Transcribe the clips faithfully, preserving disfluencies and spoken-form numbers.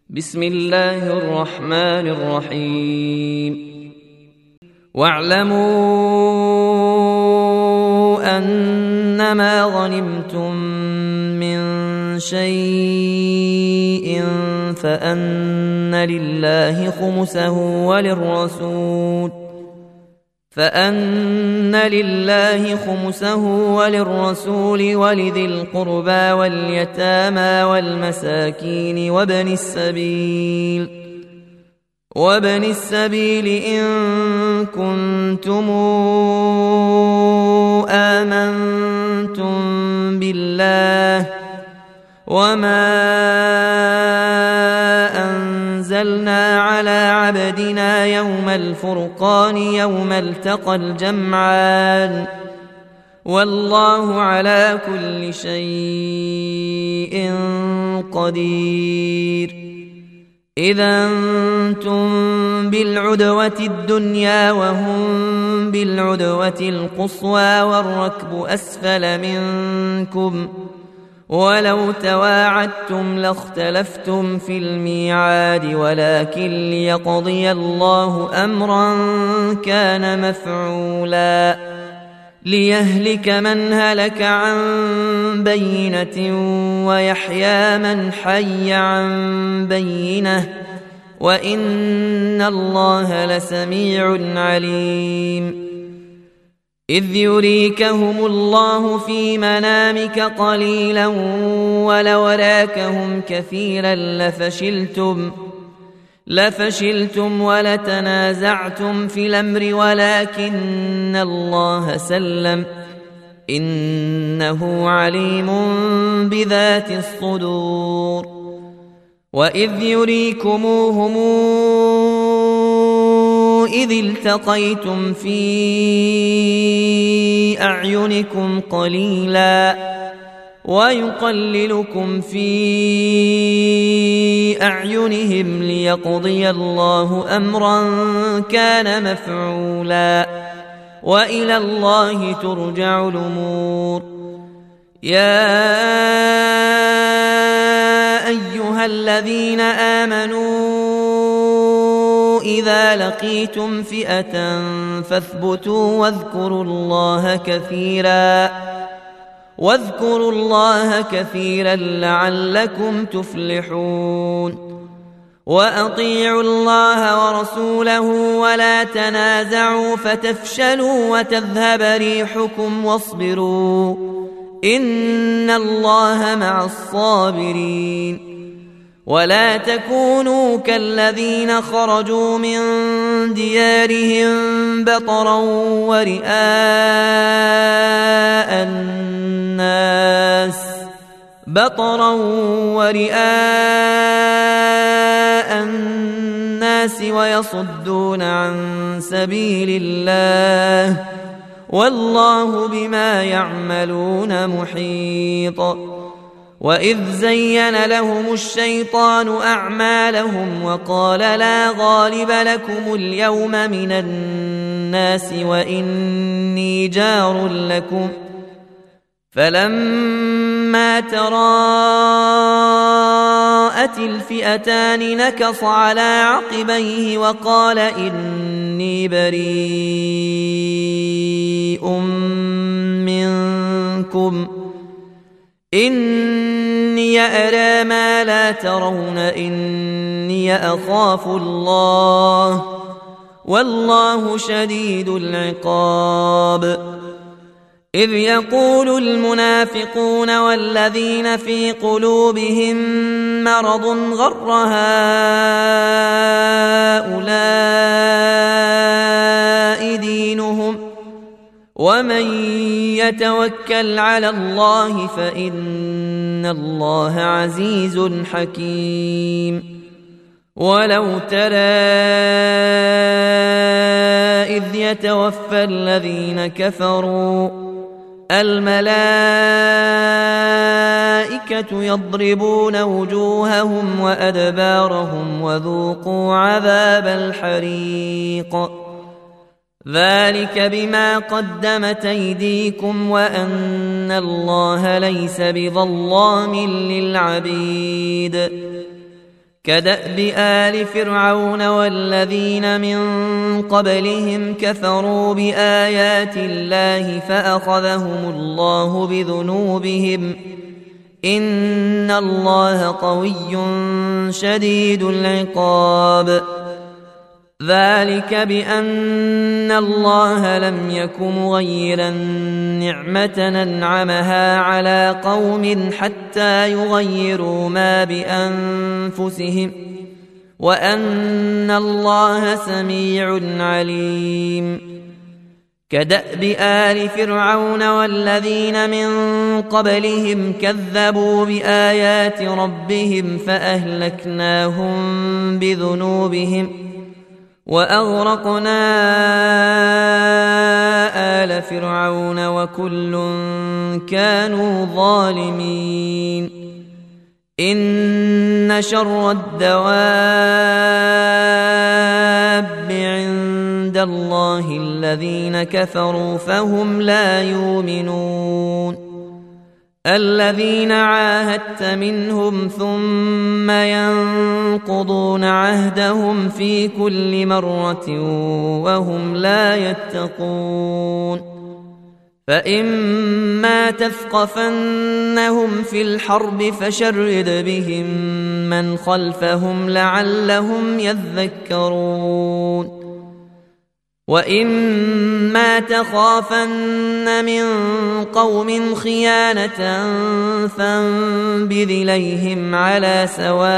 بسم الله الرحمن الرحيم واعلموا أنما غنمتم من شيء فأن لله خمسه وللرسول فأن لله خمسه وللرسول ولذي القربى واليتامى والمساكين وابن السبيل وابن السبيل إن كنتم آمنتم بالله وما أنزلنا على عبدنا يوم الفرقان يوم التقى الجمعان والله على كل شيء قدير إذا أنتم بالعدوة الدنيا وهم بالعدوة القصوى والركب أسفل منكم ولو تواعدتم لاختلفتم في الميعاد ولكن ليقضي الله أمرا كان مفعولا ليهلك من هلك عن بينة ويحيى من حي عن بينة وإن الله لسميع عليم إذ يريكهم الله في منامك قليلا ولو راكهم كثيرا لفشلتم لفشلتم ولتنازعتم في الأمر ولكن الله سلم إنه عليم بذات الصدور وإذ يريكموهم إذ التقيتم في أعينكم قليلا ويقللكم في أعينهم ليقضي الله أمرا كان مفعولا وإلى الله ترجع الأمور يا أيها الذين آمنوا إذا لقيتم فئة فاثبتوا واذكروا الله كثيرا واذكروا الله كثيرا لعلكم تفلحون وأطيعوا الله ورسوله ولا تنازعوا فتفشلوا وتذهب ريحكم واصبروا إن الله مع الصابرين ولا تكونوا كالذين خرجوا من ديارهم بطرا ورئاء الناس بطرا ورئاء الناس ويصدون عن سبيل الله والله بما يعملون محيط وإذ زين لهم الشيطان أعمالهم وقال لا غالب لكم اليوم من الناس وإني جار لكم فلما تراءت الفئتان نكص على عقبيه وقال إني بريء منكم إني أرى ما لا ترون إني أخاف الله والله شديد العقاب إذ يقول المنافقون والذين في قلوبهم مرض غر هؤلاء دينهم ومن يتوكل على الله فإن الله عزيز حكيم ولو ترى إذ يتوفى الذين كفروا الملائكة يضربون وجوههم وأدبارهم وذوقوا عذاب الحريق ذلك بما قدمت أيديكم وأن الله ليس بظلام للعبيد كدأب آل فرعون والذين من قبلهم كفروا بآيات الله فأخذهم الله بذنوبهم إن الله قوي شديد العقاب ذلك بأن الله لم يك مغيرا نعمة أنعمها على قوم حتى يغيروا ما بأنفسهم وأن الله سميع عليم كدأب آل فرعون والذين من قبلهم كذبوا بآيات ربهم فأهلكناهم بذنوبهم وأغرقنا آل فرعون وكل كانوا ظالمين إن شر الدواب عند الله الذين كفروا فهم لا يؤمنون الذين عاهدت منهم ثم ينقضون عهدهم في كل مرة وهم لا يتقون فإما تثقفنهم في الحرب فشرد بهم من خلفهم لعلهم يذكرون وإما تخافن من قوم خيانة فانبذ إليهم على سواء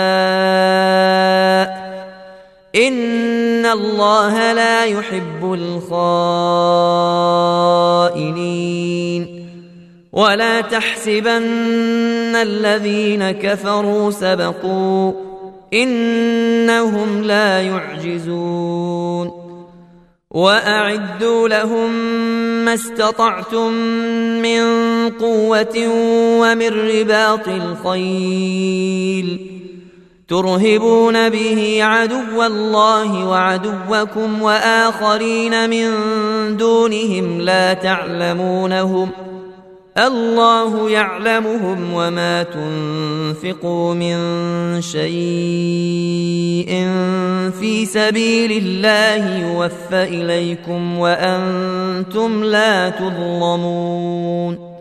إن الله لا يحب الخائنين ولا تحسبن الذين كفروا سبقوا إنهم لا يعجزون وأعدوا لهم ما استطعتم من قوة ومن رباط الخيل ترهبون به عدو الله وعدوكم وآخرين من دونهم لا تعلمونهم الله يعلمهم وما تنفقوا من شيء في سبيل الله يوفى إليكم وأنتم لا تظلمون